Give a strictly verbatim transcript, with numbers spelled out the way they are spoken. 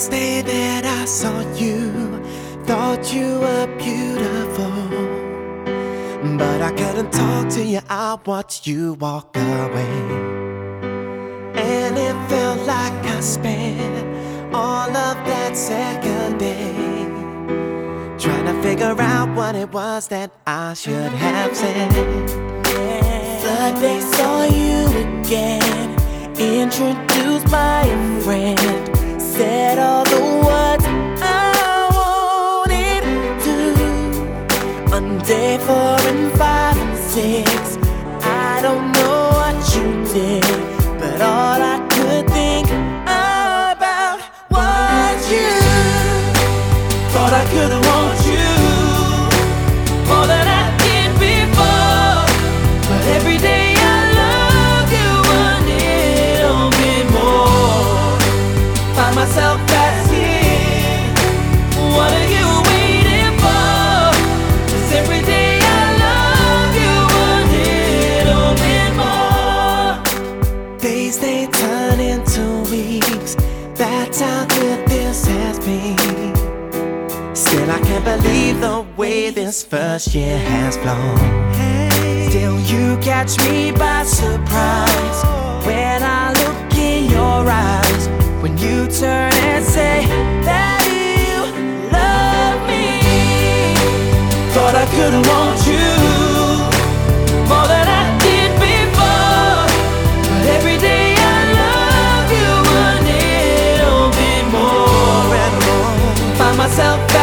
First day that I saw you, thought you were beautiful, but I couldn't talk to you, I watched you walk away. And it felt like I spent all of that second day trying to figure out what it was that I should have said. The day saw you again, introduced by a friend, said all the words I wanted to. On day four and five and six, I don't know what you did, but all I could think about was you. Thought I could've want you more than I did before, but every day I love you a little bit more. Find myself asking, what are you waiting for? 'Cause every day I love you a little bit more. Days they turn into weeks, that's how good this has been. Still I can't believe the way this first year has flown. Still you catch me by surprise when I look in your eyes, when you turn and say that you love me. Thought I could've want you more than I did before, but every day I love you a little bit more and more. Find myself